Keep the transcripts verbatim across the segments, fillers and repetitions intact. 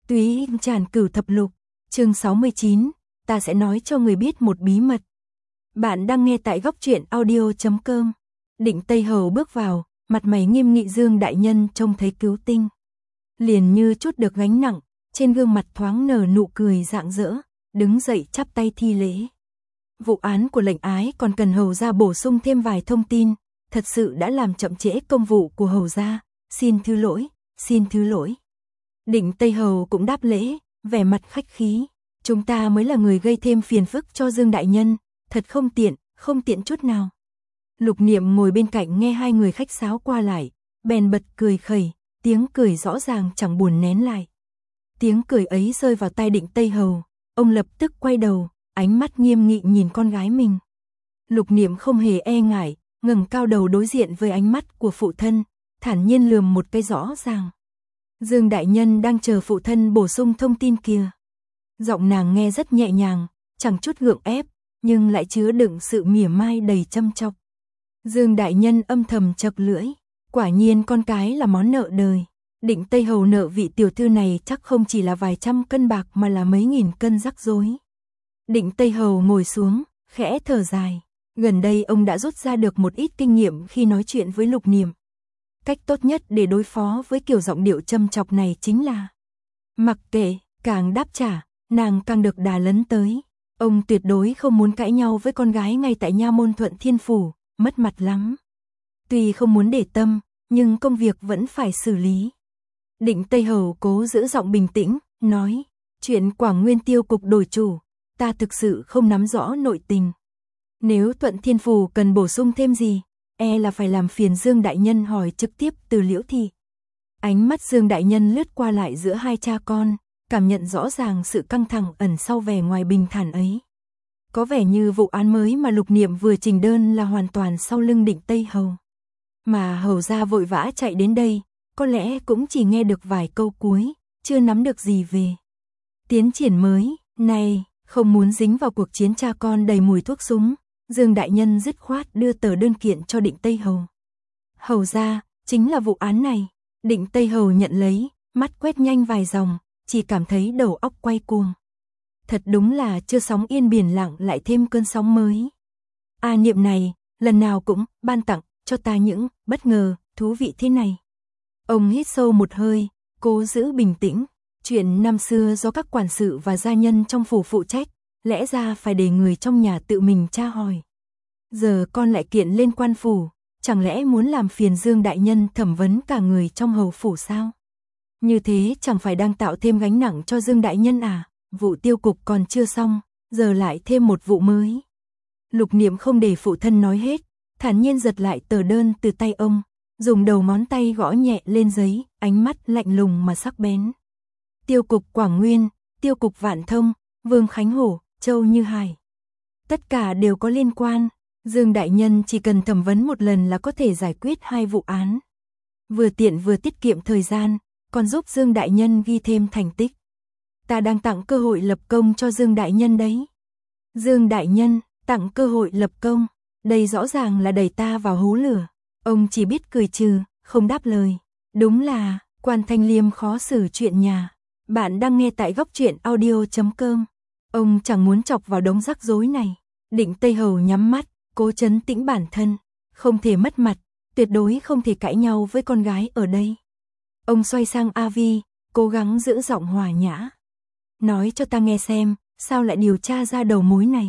Túy Tràn Cửu Thập Lục, chương sáu mươi chín, ta sẽ nói cho người biết một bí mật. Bạn đang nghe tại góc truyện audio chấm com. Định Tây Hầu bước vào, mặt mày nghiêm nghị. Dương đại nhân trông thấy cứu tinh, liền như chút được gánh nặng, trên gương mặt thoáng nở nụ cười rạng rỡ, đứng dậy chắp tay thi lễ. Vụ án của lệnh ái còn cần hầu gia bổ sung thêm vài thông tin, thật sự đã làm chậm trễ công vụ của hầu gia, xin thứ lỗi, xin thứ lỗi. Định Tây Hầu cũng đáp lễ, vẻ mặt khách khí, chúng ta mới là người gây thêm phiền phức cho Dương đại nhân, thật không tiện, không tiện chút nào. Lục Niệm ngồi bên cạnh nghe hai người khách sáo qua lại, bèn bật cười khẩy, tiếng cười rõ ràng chẳng buồn nén lại. Tiếng cười ấy rơi vào tai Định Tây Hầu, ông lập tức quay đầu, ánh mắt nghiêm nghị nhìn con gái mình. Lục Niệm không hề e ngại, ngẩng cao đầu đối diện với ánh mắt của phụ thân, thản nhiên lườm một cái rõ ràng. Dương đại nhân đang chờ phụ thân bổ sung thông tin kia. Giọng nàng nghe rất nhẹ nhàng, chẳng chút gượng ép, nhưng lại chứa đựng sự mỉa mai đầy châm chọc. Dương đại nhân âm thầm chật lưỡi, quả nhiên con cái là món nợ đời. Định Tây Hầu nợ vị tiểu thư này chắc không chỉ là vài trăm cân bạc mà là mấy nghìn cân rắc rối. Định Tây Hầu ngồi xuống, khẽ thở dài. Gần đây ông đã rút ra được một ít kinh nghiệm khi nói chuyện với Lục Niệm. Cách tốt nhất để đối phó với kiểu giọng điệu châm chọc này chính là mặc kệ, càng đáp trả, nàng càng được đà lấn tới. Ông tuyệt đối không muốn cãi nhau với con gái ngay tại nha môn Thuận Thiên Phủ, mất mặt lắm. Tuy không muốn để tâm, nhưng công việc vẫn phải xử lý. Định Tây Hầu cố giữ giọng bình tĩnh, nói, chuyện Quảng Nguyên Tiêu cục đổi chủ, ta thực sự không nắm rõ nội tình. Nếu Thuận Thiên Phủ cần bổ sung thêm gì, e là phải làm phiền Dương đại nhân hỏi trực tiếp từ Liễu Thị. Ánh mắt Dương đại nhân lướt qua lại giữa hai cha con, cảm nhận rõ ràng sự căng thẳng ẩn sau vẻ ngoài bình thản ấy. Có vẻ như vụ án mới mà Lục Niệm vừa trình đơn là hoàn toàn sau lưng Định Tây Hầu. Mà hầu gia vội vã chạy đến đây, có lẽ cũng chỉ nghe được vài câu cuối, chưa nắm được gì về tiến triển mới. Này, không muốn dính vào cuộc chiến cha con đầy mùi thuốc súng, Dương đại nhân dứt khoát đưa tờ đơn kiện cho Định Tây Hầu. Hầu gia, chính là vụ án này. Định Tây Hầu nhận lấy, mắt quét nhanh vài dòng, chỉ cảm thấy đầu óc quay cuồng. Thật đúng là chưa sóng yên biển lặng lại thêm cơn sóng mới. A Niệm này, lần nào cũng ban tặng cho ta những bất ngờ, thú vị thế này. Ông hít sâu một hơi, cố giữ bình tĩnh. Chuyện năm xưa do các quản sự và gia nhân trong phủ phụ trách, lẽ ra phải để người trong nhà tự mình tra hỏi. Giờ con lại kiện lên quan phủ, chẳng lẽ muốn làm phiền Dương đại nhân thẩm vấn cả người trong hầu phủ sao? Như thế chẳng phải đang tạo thêm gánh nặng cho Dương đại nhân à? Vụ tiêu cục còn chưa xong, giờ lại thêm một vụ mới. Lục Niệm không để phụ thân nói hết, thản nhiên giật lại tờ đơn từ tay ông, dùng đầu ngón tay gõ nhẹ lên giấy, ánh mắt lạnh lùng mà sắc bén. Tiêu cục Quảng Nguyên, tiêu cục Vạn Thông, Vương Khánh Hổ, Châu Như Hải. Tất cả đều có liên quan. Dương đại nhân chỉ cần thẩm vấn một lần là có thể giải quyết hai vụ án. Vừa tiện vừa tiết kiệm thời gian, còn giúp Dương đại nhân ghi thêm thành tích. Ta đang tặng cơ hội lập công cho Dương đại nhân đấy. Dương đại nhân, tặng cơ hội lập công, đây rõ ràng là đẩy ta vào hố lửa. Ông chỉ biết cười trừ, không đáp lời. Đúng là, Quan Thanh Liêm khó xử chuyện nhà. Bạn đang nghe tại góc truyện audio chấm com. Ông chẳng muốn chọc vào đống rắc rối này. Định Tây Hầu nhắm mắt, cố trấn tĩnh bản thân. Không thể mất mặt, tuyệt đối không thể cãi nhau với con gái ở đây. Ông xoay sang A Vi, cố gắng giữ giọng hòa nhã. Nói cho ta nghe xem, sao lại điều tra ra đầu mối này?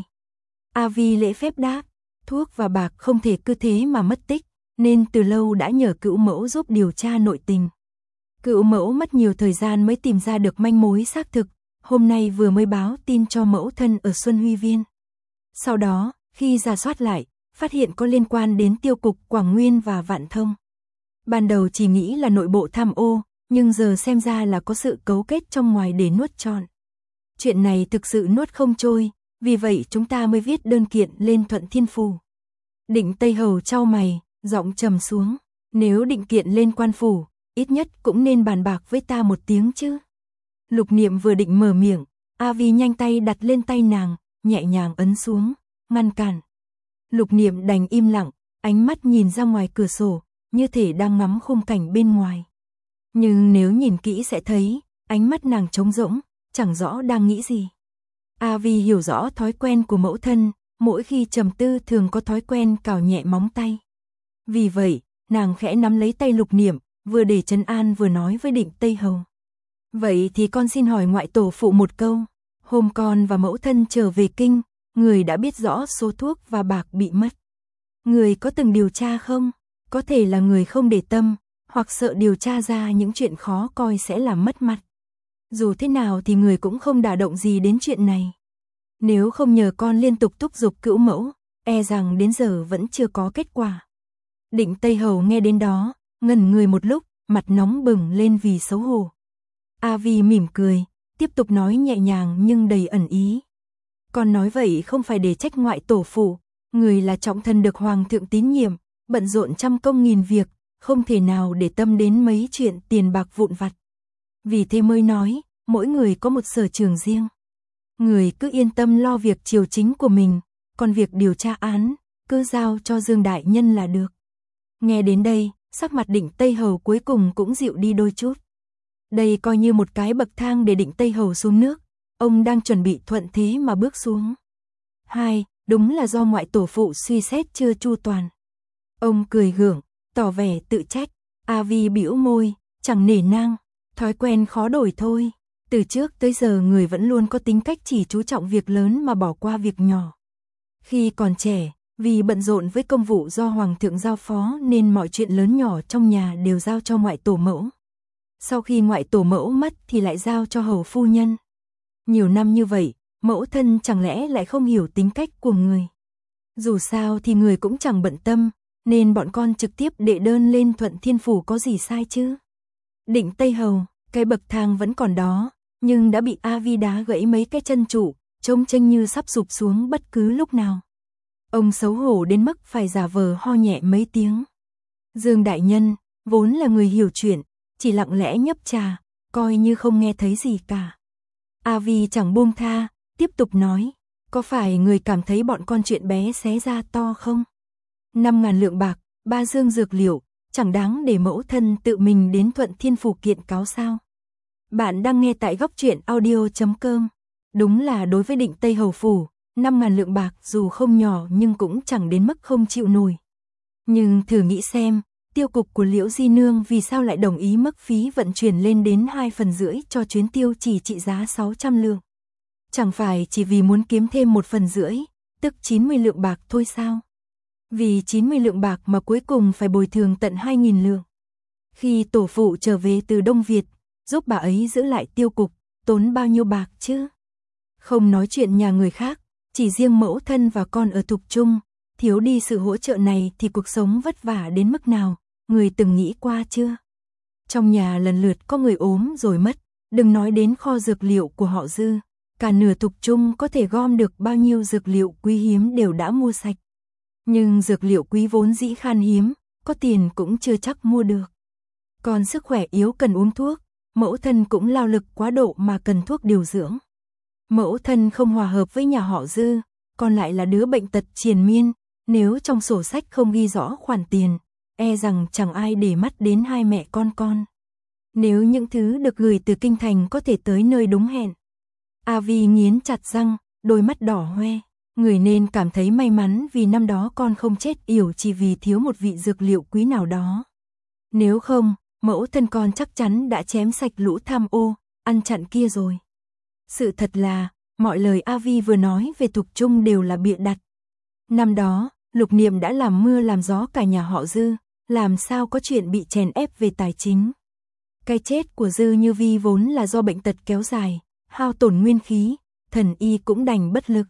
A Vi lễ phép đáp, thuốc và bạc không thể cứ thế mà mất tích, nên từ lâu đã nhờ cữu mẫu giúp điều tra nội tình. Cữu mẫu mất nhiều thời gian mới tìm ra được manh mối xác thực, hôm nay vừa mới báo tin cho mẫu thân ở Xuân Huy Viên. Sau đó, khi rà soát lại, phát hiện có liên quan đến tiêu cục Quảng Nguyên và Vạn Thông. Ban đầu chỉ nghĩ là nội bộ tham ô, nhưng giờ xem ra là có sự cấu kết trong ngoài để nuốt trọn. Chuyện này thực sự nuốt không trôi, vì vậy chúng ta mới viết đơn kiện lên Thuận Thiên Phủ. Định Tây Hầu chau mày, giọng trầm xuống, nếu định kiện lên quan phủ, ít nhất cũng nên bàn bạc với ta một tiếng chứ. Lục Niệm vừa định mở miệng, A Vi nhanh tay đặt lên tay nàng, nhẹ nhàng ấn xuống, ngăn cản. Lục Niệm đành im lặng, ánh mắt nhìn ra ngoài cửa sổ, như thể đang ngắm khung cảnh bên ngoài. Nhưng nếu nhìn kỹ sẽ thấy, ánh mắt nàng trống rỗng, chẳng rõ đang nghĩ gì. A Vi hiểu rõ thói quen của mẫu thân, mỗi khi trầm tư thường có thói quen cào nhẹ móng tay. Vì vậy, nàng khẽ nắm lấy tay Lục Niệm, vừa để trấn an vừa nói với Định Tây Hầu. Vậy thì con xin hỏi ngoại tổ phụ một câu, hôm con và mẫu thân trở về kinh, người đã biết rõ số thuốc và bạc bị mất. Người có từng điều tra không? Có thể là người không để tâm, hoặc sợ điều tra ra những chuyện khó coi sẽ làm mất mặt. Dù thế nào thì người cũng không đả động gì đến chuyện này. Nếu không nhờ con liên tục thúc giục cữu mẫu, e rằng đến giờ vẫn chưa có kết quả. Định Tây Hầu nghe đến đó, ngẩn người một lúc, mặt nóng bừng lên vì xấu hổ. A Vi mỉm cười, tiếp tục nói nhẹ nhàng nhưng đầy ẩn ý. Con nói vậy không phải để trách ngoại tổ phụ, người là trọng thần được hoàng thượng tín nhiệm, bận rộn trăm công nghìn việc, không thể nào để tâm đến mấy chuyện tiền bạc vụn vặt. Vì thế mới nói, mỗi người có một sở trường riêng. Người cứ yên tâm lo việc triều chính của mình, còn việc điều tra án, cứ giao cho Dương đại nhân là được. Nghe đến đây, sắc mặt Định Tây Hầu cuối cùng cũng dịu đi đôi chút. Đây coi như một cái bậc thang để Định Tây Hầu xuống nước, ông đang chuẩn bị thuận thế mà bước xuống. Hai, đúng là do ngoại tổ phụ suy xét chưa chu toàn. Ông cười gượng, tỏ vẻ tự trách. A Vi bĩu môi, chẳng nể nang, thói quen khó đổi thôi. Từ trước tới giờ người vẫn luôn có tính cách chỉ chú trọng việc lớn mà bỏ qua việc nhỏ. Khi còn trẻ, vì bận rộn với công vụ do hoàng thượng giao phó nên mọi chuyện lớn nhỏ trong nhà đều giao cho ngoại tổ mẫu. Sau khi ngoại tổ mẫu mất thì lại giao cho hầu phu nhân. Nhiều năm như vậy, mẫu thân chẳng lẽ lại không hiểu tính cách của người. Dù sao thì người cũng chẳng bận tâm, nên bọn con trực tiếp đệ đơn lên Thuận Thiên Phủ có gì sai chứ. Định Tây Hầu, cái bậc thang vẫn còn đó, nhưng đã bị A Vi đá gãy mấy cái chân trụ, trông chênh như sắp sụp xuống bất cứ lúc nào. Ông xấu hổ đến mức phải giả vờ ho nhẹ mấy tiếng. Dương đại nhân, vốn là người hiểu chuyện, chỉ lặng lẽ nhấp trà, coi như không nghe thấy gì cả. A Vi chẳng buông tha, tiếp tục nói, có phải người cảm thấy bọn con chuyện bé xé ra to không? Năm ngàn lượng bạc, ba dương dược liệu, chẳng đáng để mẫu thân tự mình đến Thuận Thiên Phủ kiện cáo sao? Bạn đang nghe tại góc truyện audio chấm com. Đúng là đối với Định Tây Hầu Phủ, năm ngàn lượng bạc dù không nhỏ nhưng cũng chẳng đến mức không chịu nổi. Nhưng thử nghĩ xem, tiêu cục của Liễu Di Nương vì sao lại đồng ý mức phí vận chuyển lên đến hai phần rưỡi cho chuyến tiêu chỉ trị giá sáu trăm lượng. Chẳng phải chỉ vì muốn kiếm thêm một phần rưỡi, tức chín mươi lượng bạc thôi sao? Vì chín mươi lượng bạc mà cuối cùng phải bồi thường tận hai nghìn lượng. Khi tổ phụ trở về từ Đông Việt, giúp bà ấy giữ lại tiêu cục, tốn bao nhiêu bạc chứ? Không nói chuyện nhà người khác, chỉ riêng mẫu thân và con ở Thục Trung, thiếu đi sự hỗ trợ này thì cuộc sống vất vả đến mức nào, người từng nghĩ qua chưa? Trong nhà lần lượt có người ốm rồi mất, đừng nói đến kho dược liệu của họ Dư, cả nửa Thục Trung có thể gom được bao nhiêu dược liệu quý hiếm đều đã mua sạch. Nhưng dược liệu quý vốn dĩ khan hiếm, có tiền cũng chưa chắc mua được. Còn sức khỏe yếu cần uống thuốc, mẫu thân cũng lao lực quá độ mà cần thuốc điều dưỡng. Mẫu thân không hòa hợp với nhà họ Dư, còn lại là đứa bệnh tật triền miên, nếu trong sổ sách không ghi rõ khoản tiền, e rằng chẳng ai để mắt đến hai mẹ con con. Nếu những thứ được gửi từ kinh thành có thể tới nơi đúng hẹn. A Vi nghiến chặt răng, đôi mắt đỏ hoe, người nên cảm thấy may mắn vì năm đó con không chết yểu chỉ vì thiếu một vị dược liệu quý nào đó. Nếu không, mẫu thân con chắc chắn đã chém sạch lũ tham ô, ăn chặn kia rồi. Sự thật là, mọi lời A Vi vừa nói về Thục Trung đều là bịa đặt. Năm đó, Lục Niệm đã làm mưa làm gió cả nhà họ Dư, làm sao có chuyện bị chèn ép về tài chính. Cái chết của Dư Như Vi vốn là do bệnh tật kéo dài, hao tổn nguyên khí, thần y cũng đành bất lực.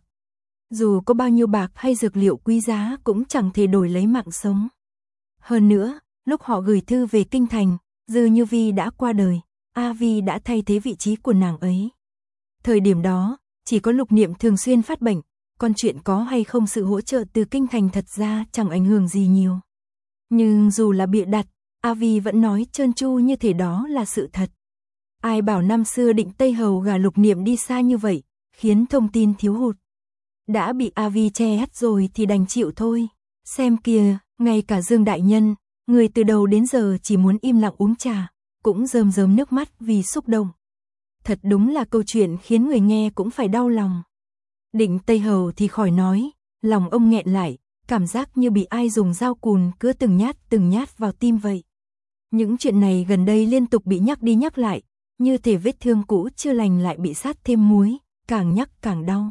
Dù có bao nhiêu bạc hay dược liệu quý giá cũng chẳng thể đổi lấy mạng sống. Hơn nữa, lúc họ gửi thư về kinh thành, Dư Như Vi đã qua đời, A Vi đã thay thế vị trí của nàng ấy. Thời điểm đó, chỉ có Lục Niệm thường xuyên phát bệnh, còn chuyện có hay không sự hỗ trợ từ kinh thành thật ra chẳng ảnh hưởng gì nhiều. Nhưng dù là bịa đặt, A Vi vẫn nói trơn tru như thể đó là sự thật. Ai bảo năm xưa Định Tây Hầu gả Lục Niệm đi xa như vậy, khiến thông tin thiếu hụt. Đã bị A Vi che hắt rồi thì đành chịu thôi. Xem kìa, ngay cả Dương đại nhân, người từ đầu đến giờ chỉ muốn im lặng uống trà, cũng rơm rớm nước mắt vì xúc động. Thật đúng là câu chuyện khiến người nghe cũng phải đau lòng. Định Tây Hầu thì khỏi nói, lòng ông nghẹn lại, cảm giác như bị ai dùng dao cùn cứa từng nhát từng nhát vào tim vậy. Những chuyện này gần đây liên tục bị nhắc đi nhắc lại, như thể vết thương cũ chưa lành lại bị sát thêm muối, càng nhắc càng đau.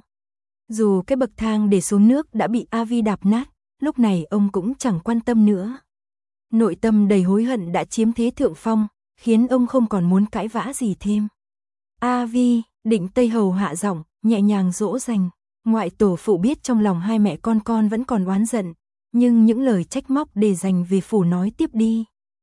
Dù cái bậc thang để xuống nước đã bị A Vi đạp nát, lúc này ông cũng chẳng quan tâm nữa. Nội tâm đầy hối hận đã chiếm thế thượng phong, khiến ông không còn muốn cãi vã gì thêm. A Vi, Định Tây Hầu hạ giọng, nhẹ nhàng dỗ dành. Ngoại tổ phụ biết trong lòng hai mẹ con con vẫn còn oán giận, nhưng những lời trách móc để dành về phủ nói tiếp đi.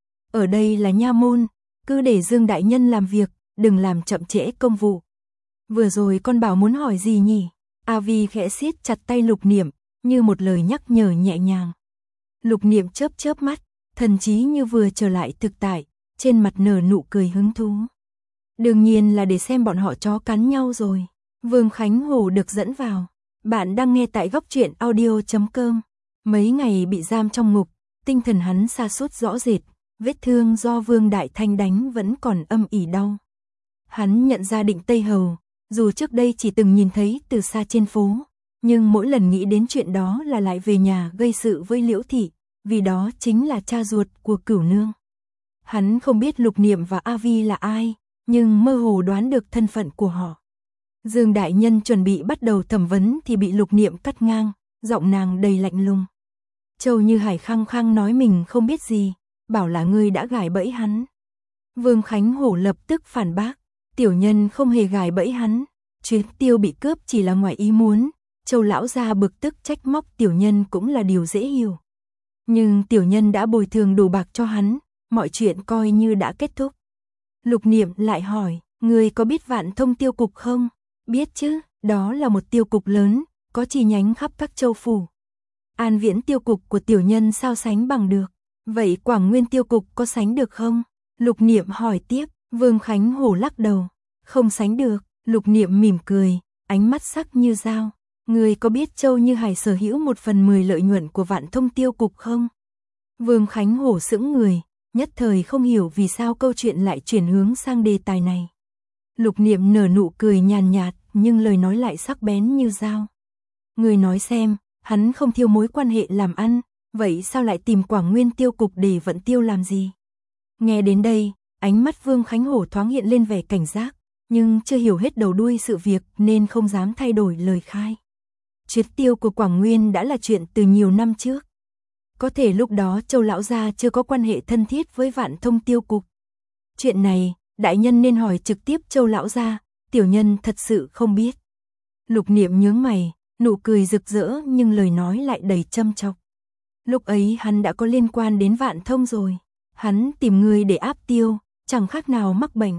Ở đây là nha môn, cứ để Dương đại nhân làm việc, đừng làm chậm trễ công vụ. Vừa rồi con bảo muốn hỏi gì nhỉ? A Vi khẽ siết chặt tay Lục Niệm, như một lời nhắc nhở nhẹ nhàng. Lục Niệm chớp chớp mắt, thần trí như vừa trở lại thực tại, trên mặt nở nụ cười hứng thú. Đương nhiên là để xem bọn họ chó cắn nhau rồi. Vương Khánh Hổ được dẫn vào. Bạn đang nghe tại góc truyện audio chấm com. Mấy ngày bị giam trong ngục, tinh thần hắn sa sút rõ rệt, vết thương do Vương Đại Thanh đánh vẫn còn âm ỉ đau. Hắn nhận ra Định Tây Hầu, dù trước đây chỉ từng nhìn thấy từ xa trên phố, nhưng mỗi lần nghĩ đến chuyện đó là lại về nhà gây sự với Liễu Thị, vì đó chính là cha ruột của Cửu Nương. Hắn không biết Lục Niệm và A Vi là ai, nhưng mơ hồ đoán được thân phận của họ. Dương đại nhân chuẩn bị bắt đầu thẩm vấn thì bị Lục Niệm cắt ngang, giọng nàng đầy lạnh lùng. Châu Như Hải khăng khăng nói mình không biết gì, bảo là ngươi đã gài bẫy hắn. Vương Khánh Hổ lập tức phản bác, tiểu nhân không hề gài bẫy hắn, Chuyến Tiêu bị cướp chỉ là ngoài ý muốn. Châu lão gia bực tức trách móc tiểu nhân cũng là điều dễ hiểu. Nhưng tiểu nhân đã bồi thường đủ bạc cho hắn, mọi chuyện coi như đã kết thúc. Lục Niệm lại hỏi, ngươi có biết Vạn Thông tiêu cục không? Biết chứ, đó là một tiêu cục lớn, có chi nhánh khắp các châu phủ. An Viễn tiêu cục của tiểu nhân sao sánh bằng được? Vậy Quảng Nguyên tiêu cục có sánh được không? Lục Niệm hỏi tiếp. Vương Khánh Hổ lắc đầu, không sánh được. Lục Niệm mỉm cười, ánh mắt sắc như dao. Ngươi có biết Châu Như Hải sở hữu một phần mười lợi nhuận của Vạn Thông tiêu cục không? Vương Khánh Hổ sững người, nhất thời không hiểu vì sao câu chuyện lại chuyển hướng sang đề tài này. Lục Niệm nở nụ cười nhàn nhạt, nhưng lời nói lại sắc bén như dao. Ngươi nói xem, hắn không thiếu mối quan hệ làm ăn, vậy sao lại tìm Quảng Nguyên tiêu cục để vận tiêu làm gì? Nghe đến đây, ánh mắt Vương Khánh Hổ thoáng hiện lên vẻ cảnh giác, nhưng chưa hiểu hết đầu đuôi sự việc nên không dám thay đổi lời khai. Triệt tiêu của Quảng Nguyên đã là chuyện từ nhiều năm trước. Có thể lúc đó Châu lão gia chưa có quan hệ thân thiết với Vạn Thông tiêu cục. Chuyện này, đại nhân nên hỏi trực tiếp Châu lão gia, tiểu nhân thật sự không biết. Lục Niệm nhướng mày, nụ cười rực rỡ nhưng lời nói lại đầy châm chọc. Lúc ấy hắn đã có liên quan đến Vạn Thông rồi. Hắn tìm người để áp tiêu, chẳng khác nào mắc bệnh.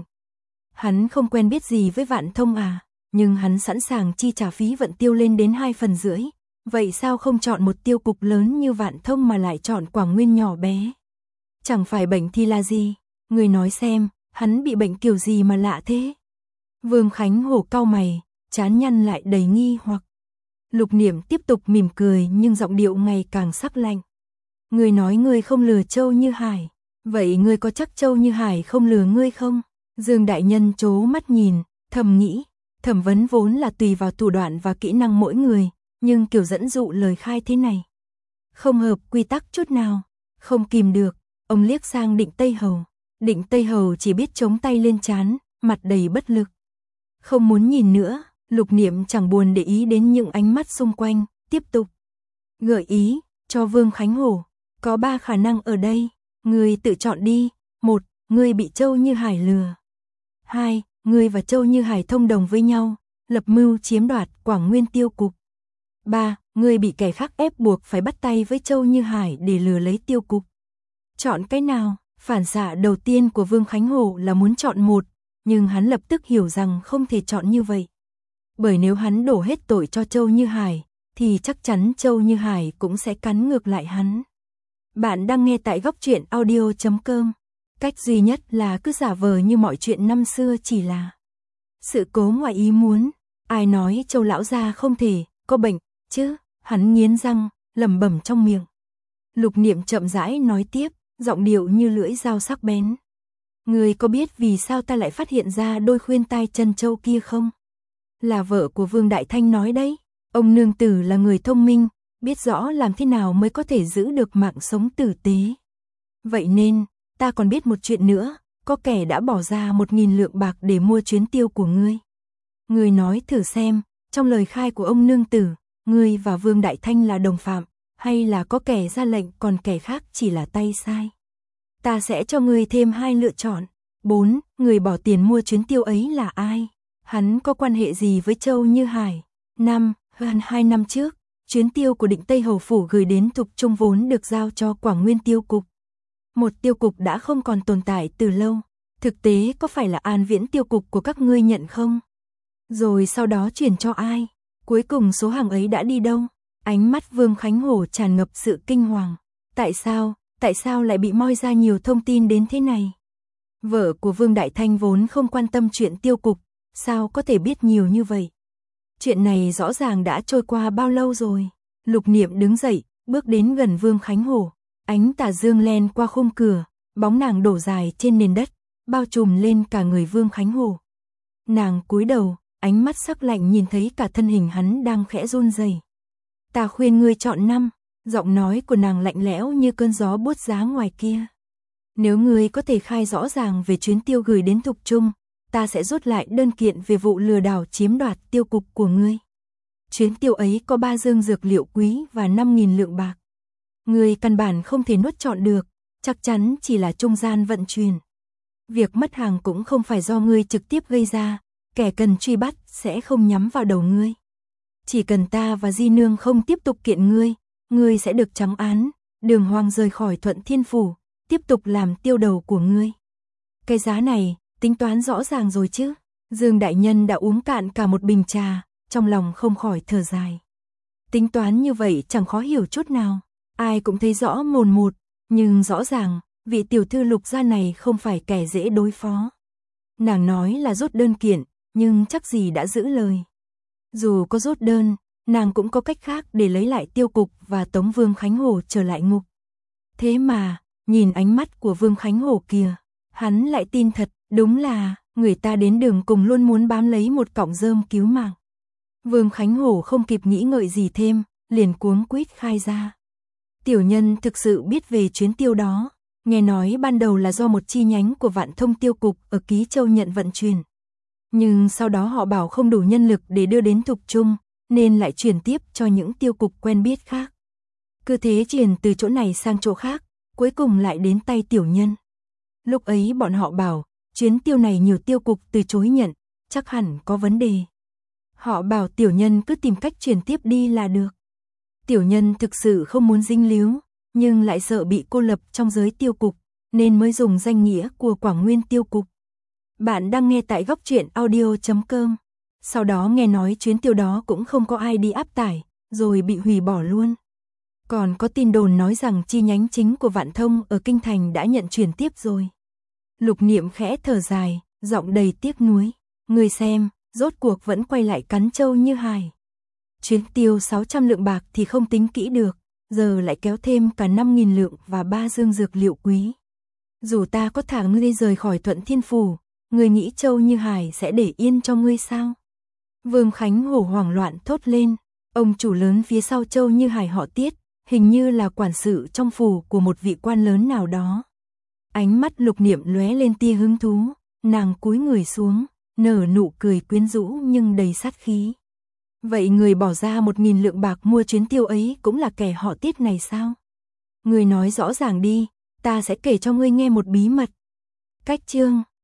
Hắn không quen biết gì với Vạn Thông à, nhưng hắn sẵn sàng chi trả phí vận tiêu lên đến hai phần rưỡi. Vậy sao không chọn một tiêu cục lớn như Vạn Thông mà lại chọn Quảng Nguyên nhỏ bé? Chẳng phải bệnh thì là gì? Người nói xem, hắn bị bệnh kiểu gì mà lạ thế? Vương Khánh Hổ cau mày, trán nhăn lại đầy nghi hoặc. Lục Niệm tiếp tục mỉm cười nhưng giọng điệu ngày càng sắc lạnh. Người nói người không lừa Châu Như Hải, vậy người có chắc Châu Như Hải không lừa ngươi không? Dương đại nhân trố mắt nhìn, thầm nghĩ, thẩm vấn vốn là tùy vào thủ đoạn và kỹ năng mỗi người, nhưng kiểu dẫn dụ lời khai thế này không hợp quy tắc chút nào. Không kìm được, ông liếc sang Định Tây Hầu. Định Tây Hầu chỉ biết chống tay lên trán, mặt đầy bất lực. Không muốn nhìn nữa. Lục Niệm chẳng buồn để ý đến những ánh mắt xung quanh, tiếp tục gợi ý cho Vương Khánh Hổ, có ba khả năng ở đây, ngươi tự chọn đi. Một, ngươi bị Châu Như Hải lừa. Hai, ngươi và Châu Như Hải thông đồng với nhau, lập mưu chiếm đoạt Quảng Nguyên tiêu cục. Ba, ngươi bị kẻ khác ép buộc phải bắt tay với Châu Như Hải để lừa lấy tiêu cục. Chọn cái nào? Phản xạ đầu tiên của Vương Khánh Hổ là muốn chọn một, nhưng hắn lập tức hiểu rằng không thể chọn như vậy. Bởi nếu hắn đổ hết tội cho Châu Như Hải, thì chắc chắn Châu Như Hải cũng sẽ cắn ngược lại hắn. Bạn đang nghe tại góc truyện audio chấm com. Cách duy nhất là cứ giả vờ như mọi chuyện năm xưa chỉ là sự cố ngoài ý muốn. Ai nói Châu lão gia không thể có bệnh chứ? Hắn nghiến răng, lẩm bẩm trong miệng. Lục Niệm chậm rãi nói tiếp, giọng điệu như lưỡi dao sắc bén. Ngươi có biết vì sao ta lại phát hiện ra đôi khuyên tai chân châu kia không? Là vợ của Vương Đại Thanh nói đấy. Ông nương tử là người thông minh, biết rõ làm thế nào mới có thể giữ được mạng sống tử tế. Vậy nên, ta còn biết một chuyện nữa, có kẻ đã bỏ ra một nghìn lượng bạc để mua chuyến tiêu của ngươi. Ngươi nói thử xem, trong lời khai của ông nương tử, ngươi và Vương Đại Thanh là đồng phạm, hay là có kẻ ra lệnh còn kẻ khác chỉ là tay sai? Ta sẽ cho ngươi thêm hai lựa chọn. bốn. Người bỏ tiền mua chuyến tiêu ấy là ai? Hắn có quan hệ gì với Châu Như Hải? năm. Hơn hai năm trước, chuyến tiêu của Định Tây Hầu Phủ gửi đến Thục Trung vốn được giao cho Quảng Nguyên Tiêu Cục. Một tiêu cục đã không còn tồn tại từ lâu. Thực tế có phải là An Viễn Tiêu Cục của các ngươi nhận không? Rồi sau đó chuyển cho ai? Cuối cùng số hàng ấy đã đi đâu? Ánh mắt Vương Khánh Hổ tràn ngập sự kinh hoàng. Tại sao, tại sao lại bị moi ra nhiều thông tin đến thế này? Vợ của Vương Đại Thanh vốn không quan tâm chuyện tiêu cục, sao có thể biết nhiều như vậy? Chuyện này rõ ràng đã trôi qua bao lâu rồi? Lục Niệm đứng dậy, bước đến gần Vương Khánh Hổ. Ánh tà dương len qua khung cửa, bóng nàng đổ dài trên nền đất, bao trùm lên cả người Vương Khánh Hổ. Nàng cúi đầu, ánh mắt sắc lạnh nhìn thấy cả thân hình hắn đang khẽ run rẩy. Ta khuyên ngươi chọn năm, giọng nói của nàng lạnh lẽo như cơn gió buốt giá ngoài kia. Nếu ngươi có thể khai rõ ràng về chuyến tiêu gửi đến Thục Trung, ta sẽ rút lại đơn kiện về vụ lừa đảo chiếm đoạt tiêu cục của ngươi. Chuyến tiêu ấy có ba dương dược liệu quý và năm nghìn lượng bạc. Ngươi căn bản không thể nuốt trọn được, chắc chắn chỉ là trung gian vận chuyển. Việc mất hàng cũng không phải do ngươi trực tiếp gây ra, kẻ cần truy bắt sẽ không nhắm vào đầu ngươi. Chỉ cần ta và Di Nương không tiếp tục kiện ngươi, ngươi sẽ được trắng án, đường hoàng rời khỏi Thuận Thiên Phủ, tiếp tục làm tiêu đầu của ngươi. Cái giá này, tính toán rõ ràng rồi chứ? Dương đại nhân đã uống cạn cả một bình trà, trong lòng không khỏi thở dài. Tính toán như vậy chẳng khó hiểu chút nào, ai cũng thấy rõ mồn một, nhưng rõ ràng, vị tiểu thư Lục gia này không phải kẻ dễ đối phó. Nàng nói là rút đơn kiện, nhưng chắc gì đã giữ lời. Dù có rút đơn, nàng cũng có cách khác để lấy lại tiêu cục và tống Vương Khánh Hổ trở lại ngục. Thế mà, nhìn ánh mắt của Vương Khánh Hổ kìa, hắn lại tin thật, đúng là, người ta đến đường cùng luôn muốn bám lấy một cọng rơm cứu mạng. Vương Khánh Hổ không kịp nghĩ ngợi gì thêm, liền cuống quýt khai ra. Tiểu nhân thực sự biết về chuyến tiêu đó, nghe nói ban đầu là do một chi nhánh của Vạn Thông Tiêu Cục ở Ký Châu nhận vận chuyển. Nhưng sau đó họ bảo không đủ nhân lực để đưa đến Thục Trung, nên lại chuyển tiếp cho những tiêu cục quen biết khác. Cứ thế chuyển từ chỗ này sang chỗ khác, cuối cùng lại đến tay tiểu nhân. Lúc ấy bọn họ bảo, chuyến tiêu này nhiều tiêu cục từ chối nhận, chắc hẳn có vấn đề. Họ bảo tiểu nhân cứ tìm cách chuyển tiếp đi là được. Tiểu nhân thực sự không muốn dính líu, nhưng lại sợ bị cô lập trong giới tiêu cục, nên mới dùng danh nghĩa của Quảng Nguyên Tiêu Cục. Bạn đang nghe tại góc truyện audio chấm com. Sau đó nghe nói chuyến tiêu đó cũng không có ai đi áp tải, rồi bị hủy bỏ luôn. Còn có tin đồn nói rằng chi nhánh chính của Vạn Thông ở Kinh Thành đã nhận chuyển tiếp rồi. Lục Niệm khẽ thở dài, giọng đầy tiếc nuối. Người xem, rốt cuộc vẫn quay lại cắn Châu Như Hải. Chuyến tiêu sáu trăm lượng bạc thì không tính kỹ được, giờ lại kéo thêm cả năm nghìn lượng và ba dương dược liệu quý. Dù ta có thả ngươi rời khỏi Thuận Thiên Phủ, ngươi nghĩ Châu Như Hải sẽ để yên cho ngươi sao? Vương Khánh Hổ hoảng loạn thốt lên, ông chủ lớn phía sau Châu Như Hải họ Tiết, hình như là quản sự trong phủ của một vị quan lớn nào đó. Ánh mắt Lục Niệm lóe lên tia hứng thú, nàng cúi người xuống, nở nụ cười quyến rũ nhưng đầy sát khí. Vậy người bỏ ra một nghìn lượng bạc mua chuyến tiêu ấy cũng là kẻ họ Tiết này sao? Người nói rõ ràng đi, ta sẽ kể cho ngươi nghe một bí mật. Cách chương